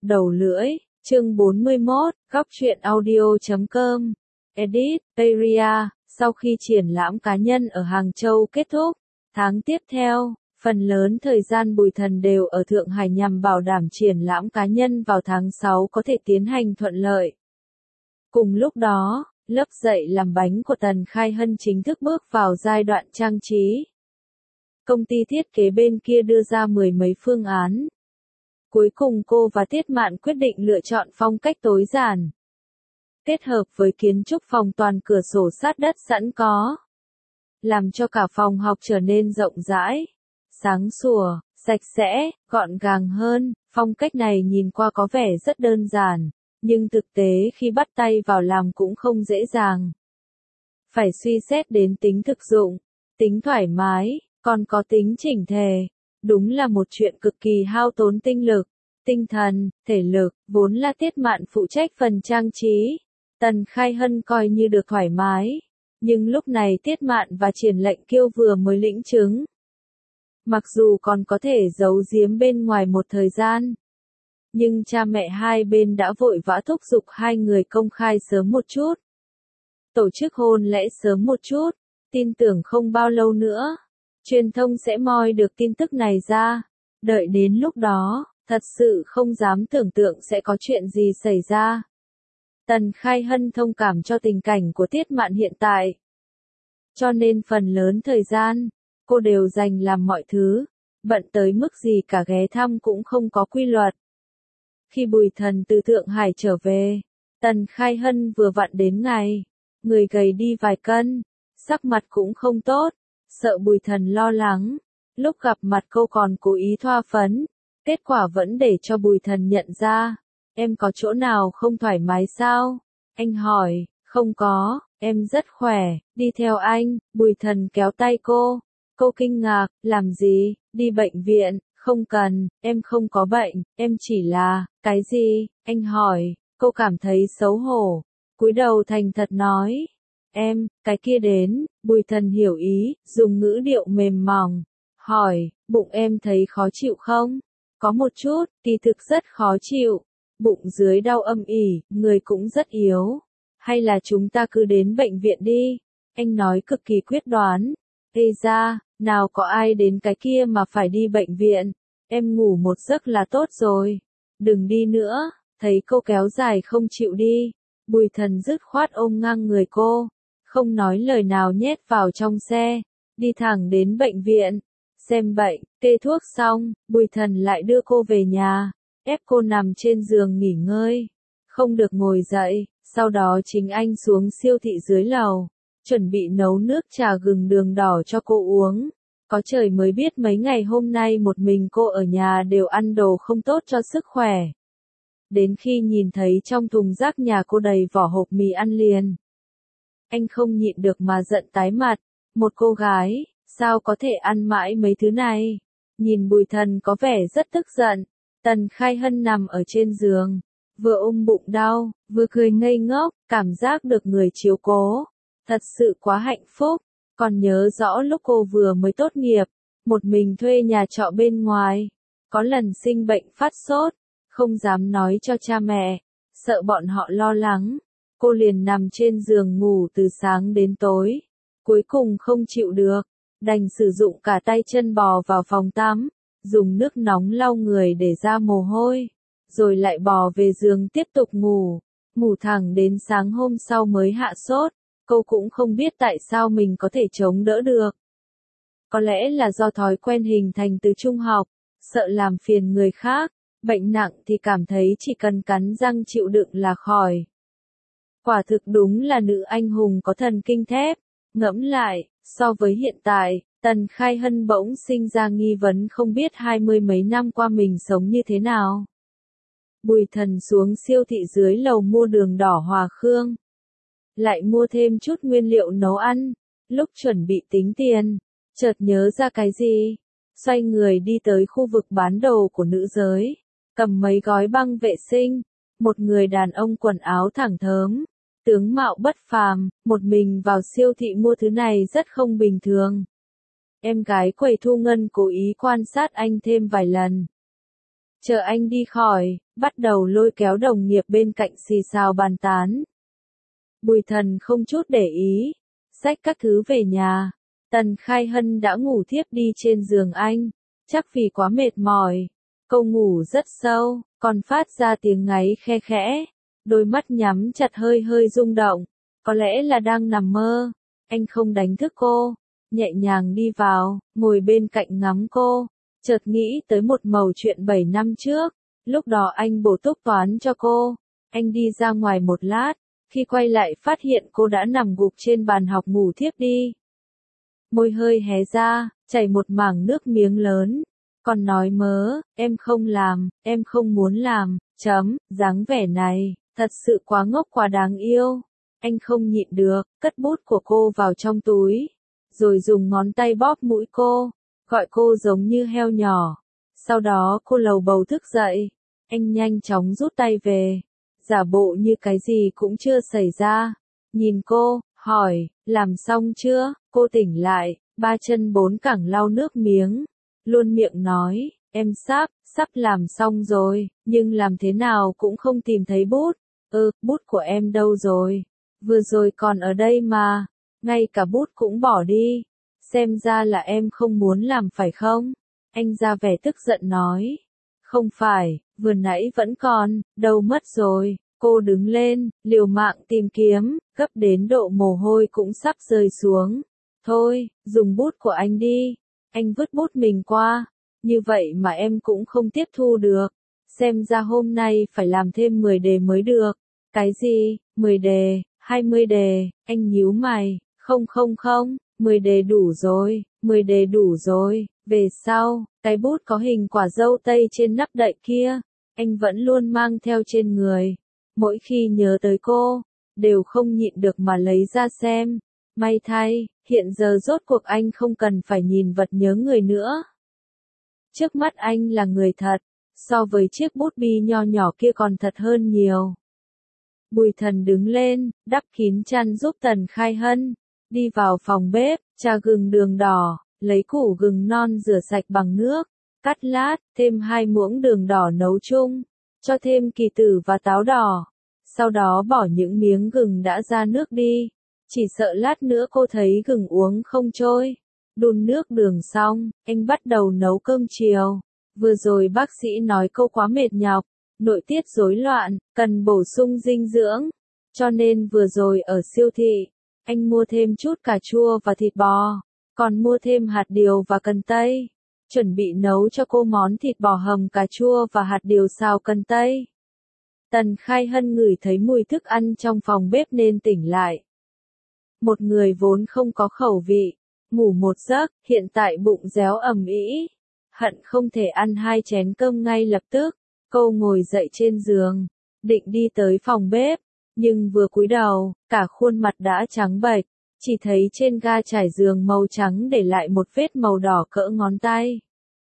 Đầu lưỡi, chương 41, góc truyện audio.com. Edit, Area, sau khi triển lãm cá nhân ở Hàng Châu kết thúc, tháng tiếp theo, phần lớn thời gian Bùi Thần đều ở Thượng Hải nhằm bảo đảm triển lãm cá nhân vào tháng 6 có thể tiến hành thuận lợi. Cùng lúc đó, lớp dạy làm bánh của Tần Khai Hân chính thức bước vào giai đoạn trang trí. Công ty thiết kế bên kia đưa ra mười mấy phương án. Cuối cùng cô và Tiết Mạn quyết định lựa chọn phong cách tối giản, kết hợp với kiến trúc phòng toàn cửa sổ sát đất sẵn có, làm cho cả phòng học trở nên rộng rãi, sáng sủa, sạch sẽ, gọn gàng hơn. Phong cách này nhìn qua có vẻ rất đơn giản, nhưng thực tế khi bắt tay vào làm cũng không dễ dàng. Phải suy xét đến tính thực dụng, tính thoải mái, còn có tính chỉnh thể. Đúng là một chuyện cực kỳ hao tốn tinh lực, tinh thần, thể lực. Vốn là Tiết Mạn phụ trách phần trang trí, Tần Khai Hân coi như được thoải mái. Nhưng lúc này Tiết Mạn và Triển Lệnh Kiêu vừa mới lĩnh chứng. Mặc dù còn có thể giấu giếm bên ngoài một thời gian, nhưng cha mẹ hai bên đã vội vã thúc giục hai người công khai sớm một chút, tổ chức hôn lễ sớm một chút. Tin tưởng không bao lâu nữa, truyền thông sẽ moi được tin tức này ra. Đợi đến lúc đó, thật sự không dám tưởng tượng sẽ có chuyện gì xảy ra. Tần Khai Hân thông cảm cho tình cảnh của Tiết Mạn hiện tại, cho nên phần lớn thời gian, cô đều dành làm mọi thứ, bận tới mức gì cả ghé thăm cũng không có quy luật. Khi Bùi Thần từ Thượng Hải trở về, Tần Khai Hân vừa vặn đến ngày, người gầy đi vài cân, sắc mặt cũng không tốt, sợ Bùi Thần lo lắng. Lúc gặp mặt cô còn cố ý thoa phấn, kết quả vẫn để cho Bùi Thần nhận ra. Em có chỗ nào không thoải mái sao? Anh hỏi. Không có, em rất khỏe, đi theo anh. Bùi Thần kéo tay cô. Cô kinh ngạc, làm gì, đi bệnh viện? Không cần, em không có bệnh, em chỉ là, cái gì? Anh hỏi. Cô cảm thấy xấu hổ, cúi đầu thành thật nói. Em, cái kia đến. Bùi Thần hiểu ý, dùng ngữ điệu mềm mỏng, hỏi, bụng em thấy khó chịu không? Có một chút, kỳ thực rất khó chịu. Bụng dưới đau âm ỉ, người cũng rất yếu. Hay là chúng ta cứ đến bệnh viện đi? Anh nói cực kỳ quyết đoán. Ê ra, nào có ai đến cái kia mà phải đi bệnh viện. Em ngủ một giấc là tốt rồi. Đừng đi nữa. Thấy cô kéo dài không chịu đi, Bùi Thần dứt khoát ôm ngang người cô, không nói lời nào nhét vào trong xe, đi thẳng đến bệnh viện. Xem bệnh, kê thuốc xong, Bùi Thần lại đưa cô về nhà, ép cô nằm trên giường nghỉ ngơi, không được ngồi dậy. Sau đó chính anh xuống siêu thị dưới lầu, chuẩn bị nấu nước trà gừng đường đỏ cho cô uống. Có trời mới biết mấy ngày hôm nay một mình cô ở nhà đều ăn đồ không tốt cho sức khỏe. Đến khi nhìn thấy trong thùng rác nhà cô đầy vỏ hộp mì ăn liền, anh không nhịn được mà giận tái mặt. Một cô gái, sao có thể ăn mãi mấy thứ này? Nhìn Bùi Thần có vẻ rất tức giận, Tần Khai Hân nằm ở trên giường, vừa ôm bụng đau, vừa cười ngây ngốc, cảm giác được người chiếu cố. Thật sự quá hạnh phúc. Còn nhớ rõ lúc cô vừa mới tốt nghiệp, một mình thuê nhà trọ bên ngoài, có lần sinh bệnh phát sốt, không dám nói cho cha mẹ, sợ bọn họ lo lắng. Cô liền nằm trên giường ngủ từ sáng đến tối. Cuối cùng không chịu được, đành sử dụng cả tay chân bò vào phòng tắm, dùng nước nóng lau người để ra mồ hôi, rồi lại bò về giường tiếp tục ngủ, ngủ thẳng đến sáng hôm sau mới hạ sốt. Cô cũng không biết tại sao mình có thể chống đỡ được. Có lẽ là do thói quen hình thành từ trung học, sợ làm phiền người khác, bệnh nặng thì cảm thấy chỉ cần cắn răng chịu đựng là khỏi. Quả thực đúng là nữ anh hùng có thần kinh thép. Ngẫm lại, so với hiện tại, Tần Khai Hân bỗng sinh ra nghi vấn không biết 20 mấy năm qua mình sống như thế nào. Bùi Thần xuống siêu thị dưới lầu mua đường đỏ hòa khương, lại mua thêm chút nguyên liệu nấu ăn. Lúc chuẩn bị tính tiền, chợt nhớ ra cái gì, xoay người đi tới khu vực bán đồ của nữ giới, cầm mấy gói băng vệ sinh. Một người đàn ông quần áo thẳng thớm, tướng mạo bất phàm, một mình vào siêu thị mua thứ này rất không bình thường. Em gái quầy thu ngân cố ý quan sát anh thêm vài lần. Chờ anh đi khỏi, bắt đầu lôi kéo đồng nghiệp bên cạnh xì xào bàn tán. Bùi Thần không chút để ý, xách các thứ về nhà. Tần Khai Hân đã ngủ thiếp đi trên giường anh, chắc vì quá mệt mỏi. Cô ngủ rất sâu, còn phát ra tiếng ngáy khe khẽ, đôi mắt nhắm chặt hơi hơi rung động, có lẽ là đang nằm mơ. Anh không đánh thức cô, nhẹ nhàng đi vào, ngồi bên cạnh ngắm cô, chợt nghĩ tới một mẩu chuyện 7 năm trước, lúc đó anh bổ túc toán cho cô. Anh đi ra ngoài một lát, khi quay lại phát hiện cô đã nằm gục trên bàn học ngủ thiếp đi. Môi hơi hé ra, chảy một mảng nước miếng lớn. Còn nói mớ, em không làm, em không muốn làm, dáng vẻ này, thật sự quá ngốc quá đáng yêu. Anh không nhịn được, cất bút của cô vào trong túi, rồi dùng ngón tay bóp mũi cô, gọi cô giống như heo nhỏ. Sau đó cô lầu bầu thức dậy, anh nhanh chóng rút tay về, giả bộ như cái gì cũng chưa xảy ra. Nhìn cô, hỏi, làm xong chưa? Cô tỉnh lại, ba chân bốn cẳng lau nước miếng, luôn miệng nói, em sắp làm xong rồi, nhưng làm thế nào cũng không tìm thấy bút. Bút của em đâu rồi? Vừa rồi còn ở đây mà, ngay cả bút cũng bỏ đi. Xem ra là em không muốn làm phải không? Anh ra vẻ tức giận nói. Không phải, vừa nãy vẫn còn, đâu mất rồi. Cô đứng lên, liều mạng tìm kiếm, gấp đến độ mồ hôi cũng sắp rơi xuống. Thôi, dùng bút của anh đi. Anh vứt bút mình qua. Như vậy mà em cũng không tiếp thu được. Xem ra hôm nay phải làm thêm 10 đề mới được. Cái gì? 10 đề, 20 đề, anh nhíu mày. Không, 10 đề đủ rồi, 10 đề đủ rồi. Về sau, cái bút có hình quả dâu tây trên nắp đậy kia, anh vẫn luôn mang theo trên người. Mỗi khi nhớ tới cô, đều không nhịn được mà lấy ra xem. May thay, hiện giờ rốt cuộc anh không cần phải nhìn vật nhớ người nữa. Trước mắt anh là người thật, so với chiếc bút bi nho nhỏ kia còn thật hơn nhiều. Bùi Thần đứng lên, đắp kín chăn giúp Tần Khai Hân, đi vào phòng bếp, trà gừng đường đỏ, lấy củ gừng non rửa sạch bằng nước, cắt lát, thêm 2 muỗng đường đỏ nấu chung, cho thêm kỳ tử và táo đỏ. Sau đó bỏ những miếng gừng đã ra nước đi, chỉ sợ lát nữa cô thấy gừng uống không trôi. Đun nước đường xong, anh bắt đầu nấu cơm chiều. Vừa rồi bác sĩ nói cô quá mệt nhọc, nội tiết rối loạn, cần bổ sung dinh dưỡng. Cho nên vừa rồi ở siêu thị, anh mua thêm chút cà chua và thịt bò, còn mua thêm hạt điều và cần tây. Chuẩn bị nấu cho cô món thịt bò hầm cà chua và hạt điều xào cần tây. Tần Khai Hân ngửi thấy mùi thức ăn trong phòng bếp nên tỉnh lại. Một người vốn không có khẩu vị, ngủ một giấc, hiện tại bụng réo ầm ĩ, hận không thể ăn 2 chén cơm ngay lập tức. Cô ngồi dậy trên giường, định đi tới phòng bếp, nhưng vừa cúi đầu, cả khuôn mặt đã trắng bệch, chỉ thấy trên ga trải giường màu trắng để lại một vết màu đỏ cỡ ngón tay.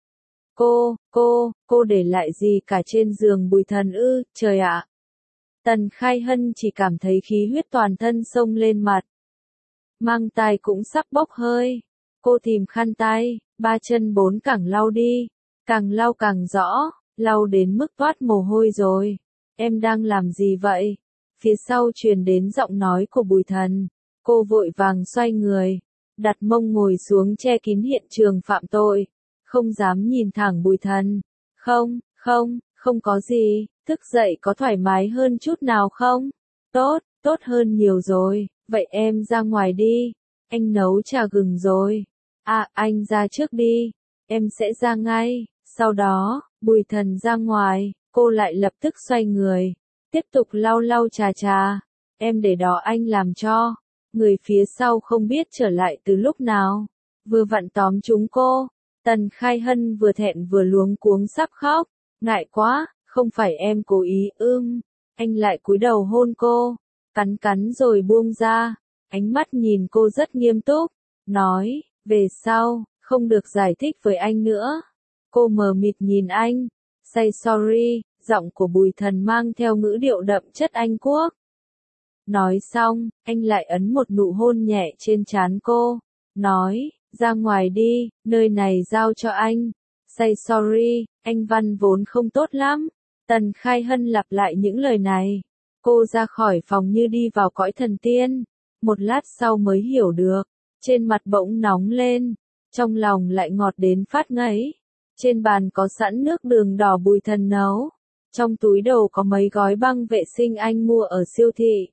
Cô để lại gì cả trên giường? Bùi Thần ư? Trời ạ! Tần Khai Hân chỉ cảm thấy khí huyết toàn thân xông lên mặt. Mang tai cũng sắp bốc hơi. Cô tìm khăn tay, ba chân bốn cẳng lau đi, càng lau càng rõ, lau đến mức toát mồ hôi rồi. Em đang làm gì vậy? Phía sau truyền đến giọng nói của Bùi Thần. Cô vội vàng xoay người, đặt mông ngồi xuống che kín hiện trường phạm tội, không dám nhìn thẳng Bùi Thần. Không có gì, thức dậy có thoải mái hơn chút nào không? Tốt hơn nhiều rồi, vậy em ra ngoài đi, anh nấu trà gừng rồi. Anh ra trước đi, em sẽ ra ngay. Sau đó, Bùi Thần ra ngoài, cô lại lập tức xoay người, tiếp tục lau trà. Em để đó anh làm cho. Người phía sau không biết trở lại từ lúc nào, vừa vặn tóm chúng cô. Tần Khai Hân vừa thẹn vừa luống cuống sắp khóc. Ngại quá, không phải em cố ý. Anh lại cúi đầu hôn cô, cắn rồi buông ra. Ánh mắt nhìn cô rất nghiêm túc, nói, về sau, không được giải thích với anh nữa. Cô mờ mịt nhìn anh, say sorry, giọng của Bùi Thần mang theo ngữ điệu đậm chất Anh Quốc. Nói xong, anh lại ấn một nụ hôn nhẹ trên trán cô, nói, ra ngoài đi, nơi này giao cho anh. Say sorry, anh Văn vốn không tốt lắm. Tần Khai Hân lặp lại những lời này. Cô ra khỏi phòng như đi vào cõi thần tiên. Một lát sau mới hiểu được. Trên mặt bỗng nóng lên. Trong lòng lại ngọt đến phát ngấy. Trên bàn có sẵn nước đường đỏ Bùi Thần nấu. Trong túi đồ có mấy gói băng vệ sinh anh mua ở siêu thị.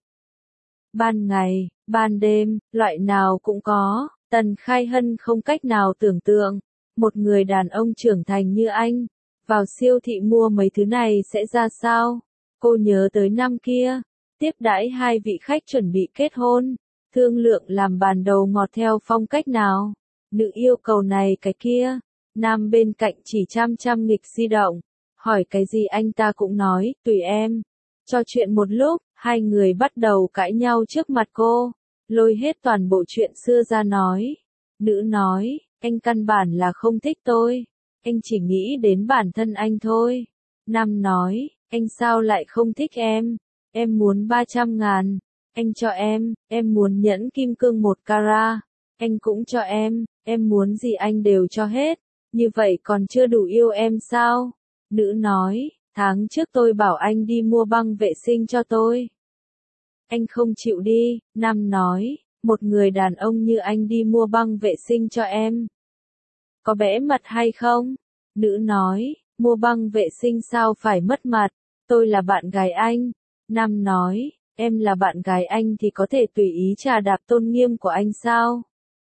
Ban ngày, ban đêm, loại nào cũng có. Tần Khai Hân không cách nào tưởng tượng. Một người đàn ông trưởng thành như anh, vào siêu thị mua mấy thứ này sẽ ra sao? Cô nhớ tới năm kia, tiếp đãi hai vị khách chuẩn bị kết hôn, thương lượng làm bàn đầu ngọt theo phong cách nào. Nữ yêu cầu này cái kia, nam bên cạnh chỉ chăm chăm nghịch di động, hỏi cái gì anh ta cũng nói, tùy em. Trò chuyện một lúc, hai người bắt đầu cãi nhau trước mặt cô, lôi hết toàn bộ chuyện xưa ra nói. Nữ nói, anh căn bản là không thích tôi, anh chỉ nghĩ đến bản thân anh thôi. Nam nói, anh sao lại không thích em muốn 300.000, anh cho em muốn nhẫn kim cương 1 carat, anh cũng cho em muốn gì anh đều cho hết, như vậy còn chưa đủ yêu em sao? Nữ nói, tháng trước tôi bảo anh đi mua băng vệ sinh cho tôi. Anh không chịu đi. Nam nói, một người đàn ông như anh đi mua băng vệ sinh cho em. Có bẽ mặt hay không? Nữ nói, mua băng vệ sinh sao phải mất mặt, tôi là bạn gái anh. Nam nói, em là bạn gái anh thì có thể tùy ý chà đạp tôn nghiêm của anh sao?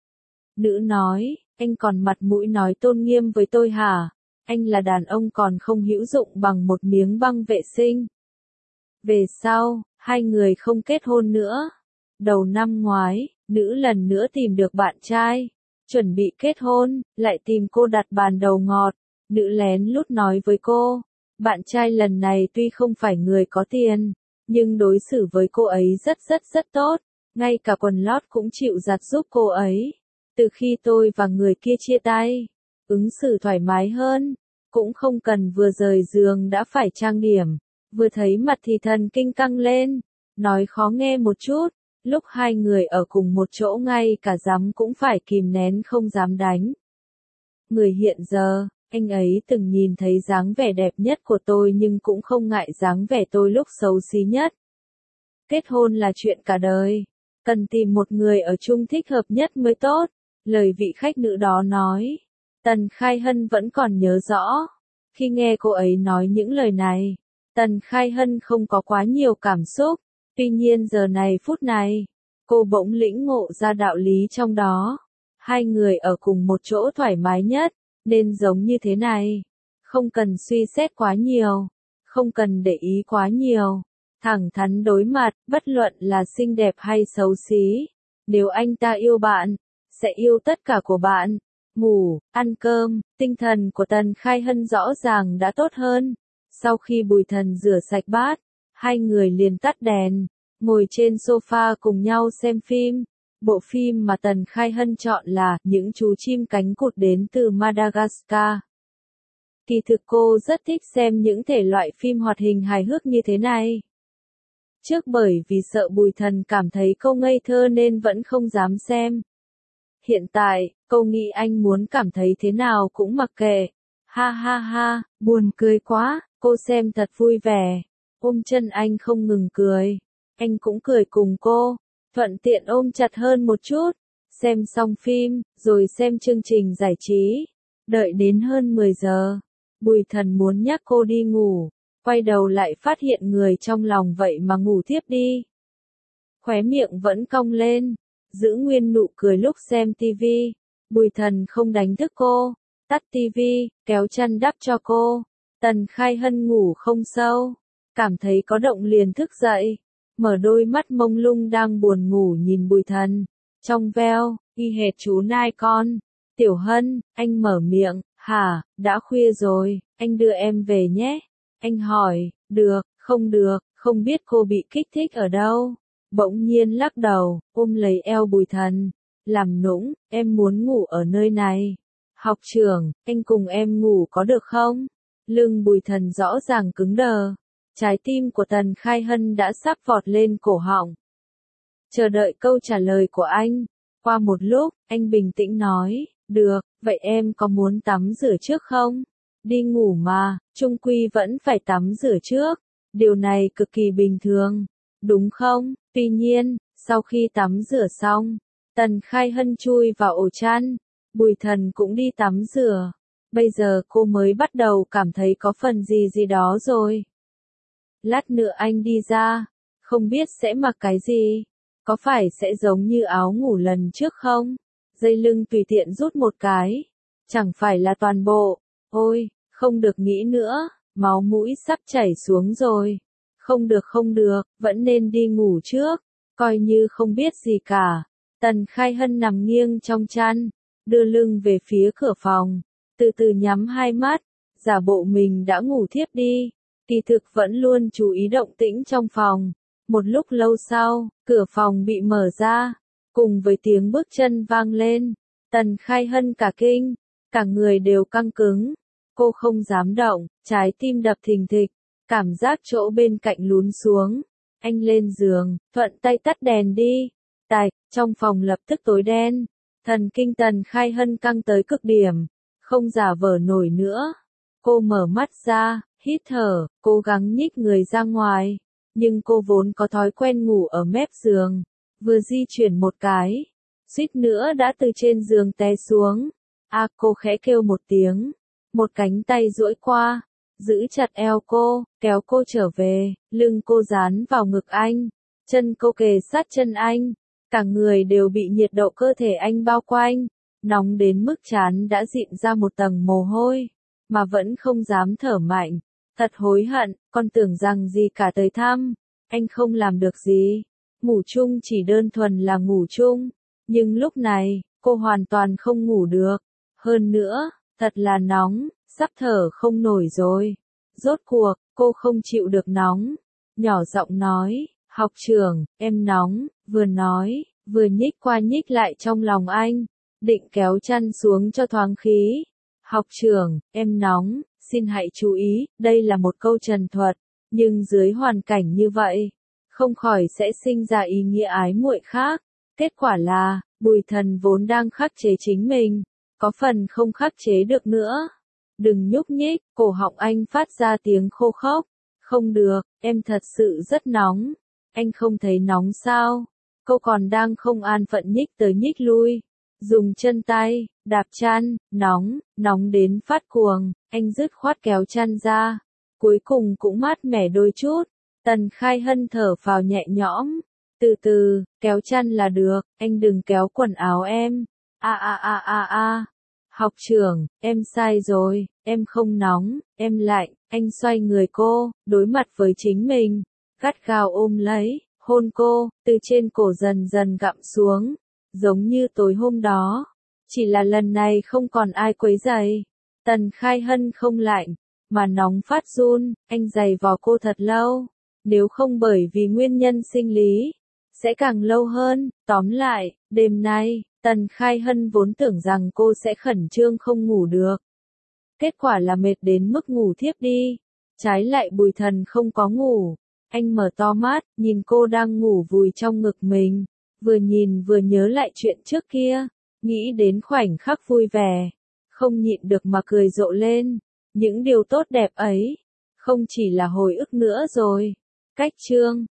Nữ nói, anh còn mặt mũi nói tôn nghiêm với tôi hả? Anh là đàn ông còn không hữu dụng bằng một miếng băng vệ sinh. Về sau, hai người không kết hôn nữa. Đầu năm ngoái, nữ lần nữa tìm được bạn trai. Chuẩn bị kết hôn, lại tìm cô đặt bàn đầu ngọt. Nữ lén lút nói với cô, bạn trai lần này tuy không phải người có tiền, nhưng đối xử với cô ấy rất tốt. Ngay cả quần lót cũng chịu giặt giúp cô ấy. Từ khi tôi và người kia chia tay, ứng xử thoải mái hơn. Cũng không cần vừa rời giường đã phải trang điểm. Vừa thấy mặt thì thần kinh căng lên. Nói khó nghe một chút. Lúc hai người ở cùng một chỗ ngay cả dám cũng phải kìm nén không dám đánh. Người hiện giờ, anh ấy từng nhìn thấy dáng vẻ đẹp nhất của tôi nhưng cũng không ngại dáng vẻ tôi lúc xấu xí nhất. Kết hôn là chuyện cả đời. Cần tìm một người ở chung thích hợp nhất mới tốt. Lời vị khách nữ đó nói. Tần Khai Hân vẫn còn nhớ rõ. Khi nghe cô ấy nói những lời này, Tần Khai Hân không có quá nhiều cảm xúc. Tuy nhiên giờ này phút này, cô bỗng lĩnh ngộ ra đạo lý trong đó. Hai người ở cùng một chỗ thoải mái nhất, nên giống như thế này. Không cần suy xét quá nhiều, không cần để ý quá nhiều. Thẳng thắn đối mặt, bất luận là xinh đẹp hay xấu xí. Nếu anh ta yêu bạn, sẽ yêu tất cả của bạn. Ngủ, ăn cơm, tinh thần của Tần Khai Hân rõ ràng đã tốt hơn. Sau khi Bùi Thần rửa sạch bát, hai người liền tắt đèn, ngồi trên sofa cùng nhau xem phim. Bộ phim mà Tần Khai Hân chọn là Những chú chim cánh cụt đến từ Madagascar. Kỳ thực cô rất thích xem những thể loại phim hoạt hình hài hước như thế này. Trước bởi vì sợ Bùi Thần cảm thấy cô ngây thơ nên vẫn không dám xem. Hiện tại, cô nghĩ anh muốn cảm thấy thế nào cũng mặc kệ. Ha ha ha, buồn cười quá, cô xem thật vui vẻ. Ôm chân anh không ngừng cười. Anh cũng cười cùng cô, thuận tiện ôm chặt hơn một chút. Xem xong phim, rồi xem chương trình giải trí. Đợi đến hơn 10 giờ, Bùi Thần muốn nhắc cô đi ngủ. Quay đầu lại phát hiện người trong lòng vậy mà ngủ thiếp đi. Khóe miệng vẫn cong lên, giữ nguyên nụ cười lúc xem tivi. Bùi Thần không đánh thức cô, tắt tivi, kéo chăn đắp cho cô. Tần Khai Hân ngủ không sâu, cảm thấy có động liền thức dậy, mở đôi mắt mông lung đang buồn ngủ nhìn Bùi Thần, trong veo, y hệt chú nai con. Tiểu Hân, anh mở miệng, hả, đã khuya rồi, anh đưa em về nhé. Anh hỏi, được, không biết cô bị kích thích ở đâu. Bỗng nhiên lắc đầu, ôm lấy eo Bùi Thần, làm nũng, em muốn ngủ ở nơi này. Học trưởng, anh cùng em ngủ có được không? Lưng Bùi Thần rõ ràng cứng đờ. Trái tim của Tần Khai Hân đã sắp vọt lên cổ họng. Chờ đợi câu trả lời của anh. Qua một lúc, anh bình tĩnh nói, Được, vậy em có muốn tắm rửa trước không? Đi ngủ mà, chung quy vẫn phải tắm rửa trước. Điều này cực kỳ bình thường, đúng không? Tuy nhiên, sau khi tắm rửa xong, Tần Khai Hân chui vào ổ chăn, Bùi Thần cũng đi tắm rửa. Bây giờ cô mới bắt đầu cảm thấy có phần gì gì đó rồi. Lát nữa anh đi ra, không biết sẽ mặc cái gì, có phải sẽ giống như áo ngủ lần trước không? Dây lưng tùy tiện rút một cái, chẳng phải là toàn bộ. Ôi, không được nghĩ nữa, máu mũi sắp chảy xuống rồi. Không được, vẫn nên đi ngủ trước, coi như không biết gì cả. Tần Khai Hân nằm nghiêng trong chăn, đưa lưng về phía cửa phòng, từ từ nhắm hai mắt, giả bộ mình đã ngủ thiếp đi. Kỳ thực vẫn luôn chú ý động tĩnh trong phòng. Một lúc lâu sau, cửa phòng bị mở ra, cùng với tiếng bước chân vang lên. Tần Khai Hân cả kinh, cả người đều căng cứng. Cô không dám động, trái tim đập thình thịch, cảm giác chỗ bên cạnh lún xuống. Anh lên giường, thuận tay tắt đèn đi. Tạch, trong phòng lập tức tối đen. Thần kinh Tần Khai Hân căng tới cực điểm, không giả vờ nổi nữa. Cô mở mắt ra, hít thở, cố gắng nhích người ra ngoài. Nhưng cô vốn có thói quen ngủ ở mép giường. Vừa di chuyển một cái, suýt nữa đã từ trên giường té xuống. Cô khẽ kêu một tiếng. Một cánh tay duỗi qua, giữ chặt eo cô, kéo cô trở về, lưng cô dán vào ngực anh. Chân cô kề sát chân anh. Cả người đều bị nhiệt độ cơ thể anh bao quanh. Nóng đến mức trán đã dịn ra một tầng mồ hôi. Mà vẫn không dám thở mạnh. Thật hối hận, con tưởng rằng gì cả tới thăm. Anh không làm được gì. Ngủ chung chỉ đơn thuần là ngủ chung. Nhưng lúc này, cô hoàn toàn không ngủ được. Hơn nữa, thật là nóng, sắp thở không nổi rồi. Rốt cuộc, cô không chịu được nóng. Nhỏ giọng nói, học trưởng, em nóng, vừa nói, vừa nhích qua nhích lại trong lòng anh. Định kéo chăn xuống cho thoáng khí. Học trưởng, em nóng, xin hãy chú ý, đây là một câu trần thuật. Nhưng dưới hoàn cảnh như vậy, không khỏi sẽ sinh ra ý nghĩa ái muội khác. Kết quả là, Bùi Thần vốn đang khắc chế chính mình, có phần không khắc chế được nữa. Đừng nhúc nhích, cổ họng anh phát ra tiếng khô khốc. Không được, em thật sự rất nóng. Anh không thấy nóng sao? Cô còn đang không an phận nhích tới nhích lui. Dùng chân tay, đạp chăn, nóng đến phát cuồng. Anh dứt khoát kéo chăn ra. Cuối cùng cũng mát mẻ đôi chút. Tần Khai Hân thở phào nhẹ nhõm. Từ từ, kéo chăn là được, anh đừng kéo quần áo em. Học trưởng, em sai rồi, em không nóng, em lạnh. Anh xoay người cô, đối mặt với chính mình, gắt gao ôm lấy, hôn cô, từ trên cổ dần dần gặm xuống, giống như tối hôm đó. Chỉ là lần này không còn ai quấy rầy. Tần Khai Hân không lạnh, mà nóng phát run. Anh giày vò cô thật lâu, nếu không bởi vì nguyên nhân sinh lý, sẽ càng lâu hơn. Tóm lại, đêm nay, Tần Khai Hân vốn tưởng rằng cô sẽ khẩn trương không ngủ được. Kết quả là mệt đến mức ngủ thiếp đi. Trái lại Bùi Thần không có ngủ. Anh mở to mắt, nhìn cô đang ngủ vùi trong ngực mình. Vừa nhìn vừa nhớ lại chuyện trước kia. Nghĩ đến khoảnh khắc vui vẻ. Không nhịn được mà cười rộ lên. Những điều tốt đẹp ấy, không chỉ là hồi ức nữa rồi. Cách chương